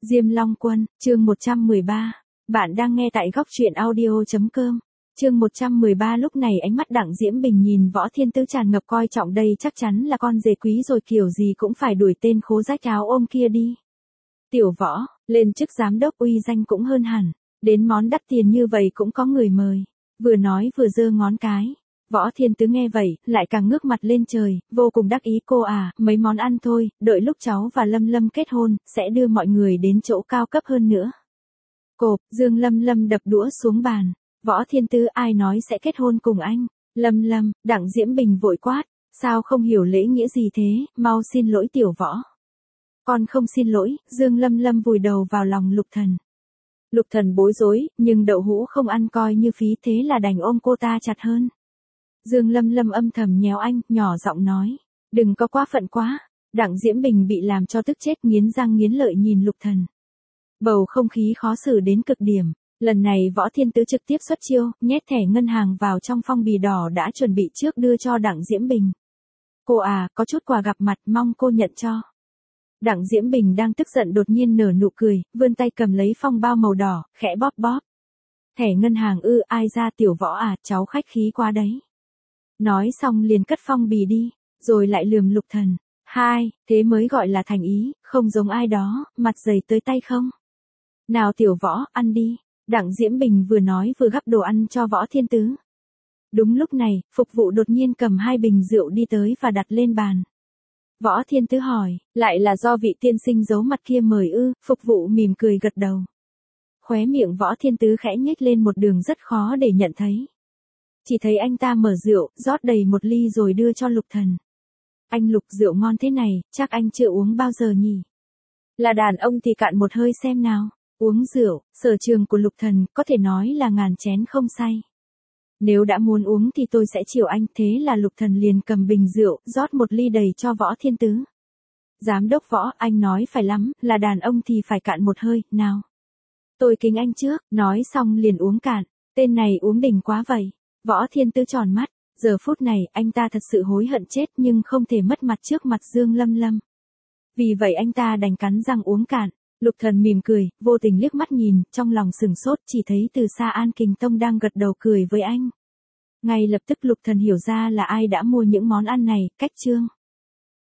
Diêm Long Quân, chương 113. Bạn đang nghe tại góc truyện audio.com. Chương 113. Lúc này ánh mắt Đặng Diễm Bình nhìn Võ Thiên Tứ tràn ngập coi trọng, đây chắc chắn là con rể quý rồi, kiểu gì cũng phải đuổi tên khố rách áo ôm kia đi. Tiểu Võ, lên chức giám đốc uy danh cũng hơn hẳn, đến món đắt tiền như vậy cũng có người mời. Vừa nói vừa giơ ngón cái. Võ Thiên Tứ nghe vậy, lại càng ngước mặt lên trời, vô cùng đắc ý. Cô à, mấy món ăn thôi, đợi lúc cháu và Lâm Lâm kết hôn, sẽ đưa mọi người đến chỗ cao cấp hơn nữa. Cộp, Dương Lâm Lâm đập đũa xuống bàn. Võ Thiên Tứ, ai nói sẽ kết hôn cùng anh? Lâm Lâm, Đặng Diễm Bình vội quát, sao không hiểu lễ nghĩa gì thế, mau xin lỗi Tiểu Võ. Con không xin lỗi. Dương Lâm Lâm vùi đầu vào lòng Lục Thần. Lục Thần bối rối, nhưng đậu hũ không ăn coi như phí, thế là đành ôm cô ta chặt hơn. Dương Lâm Lâm âm thầm nhéo anh, nhỏ giọng nói, đừng có quá phận quá. Đặng Diễm Bình bị làm cho tức chết, nghiến răng nghiến lợi nhìn Lục Thần. Bầu không khí khó xử đến cực điểm. Lần này Võ Thiên Tứ trực tiếp xuất chiêu, nhét thẻ ngân hàng vào trong phong bì đỏ đã chuẩn bị trước đưa cho Đặng Diễm Bình. Cô à, có chút quà gặp mặt, mong cô nhận cho. Đặng Diễm Bình đang tức giận đột nhiên nở nụ cười, vươn tay cầm lấy phong bao màu đỏ, khẽ bóp bóp. Thẻ ngân hàng ư? Ai ra, Tiểu Võ à, cháu khách khí quá đấy. Nói xong liền cất phong bì đi, rồi lại lườm Lục Thần. Hai, thế mới gọi là thành ý, không giống ai đó, mặt dày tới tay không. Nào Tiểu Võ, ăn đi. Đặng Diễm Bình vừa nói vừa gắp đồ ăn cho Võ Thiên Tứ. Đúng lúc này, phục vụ đột nhiên cầm 2 bình rượu đi tới và đặt lên bàn. Võ Thiên Tứ hỏi, lại là do vị tiên sinh giấu mặt kia mời ư? Phục vụ mỉm cười gật đầu. Khóe miệng Võ Thiên Tứ khẽ nhếch lên một đường rất khó để nhận thấy. Chỉ thấy anh ta mở rượu, rót đầy một ly rồi đưa cho Lục Thần. Anh Lục, rượu ngon thế này, chắc anh chưa uống bao giờ nhỉ? Là đàn ông thì cạn một hơi xem nào. Uống rượu, sở trường của Lục Thần, có thể nói là ngàn chén không say. Nếu đã muốn uống thì tôi sẽ chiều anh. Thế là Lục Thần liền cầm bình rượu, rót một ly đầy cho Võ Thiên Tứ. Giám đốc Võ, anh nói phải lắm, là đàn ông thì phải cạn một hơi, nào. Tôi kính anh trước, nói xong liền uống cạn. Tên này uống đỉnh quá vậy. Võ Thiên Tứ tròn mắt, giờ phút này anh ta thật sự hối hận chết nhưng không thể mất mặt trước mặt Dương Lâm Lâm. Vì vậy anh ta đành cắn răng uống cạn. Lục Thần mỉm cười, vô tình liếc mắt nhìn, trong lòng sửng sốt, chỉ thấy từ xa An Kình Tông đang gật đầu cười với anh. Ngay lập tức Lục Thần hiểu ra là ai đã mua những món ăn này. Cách chương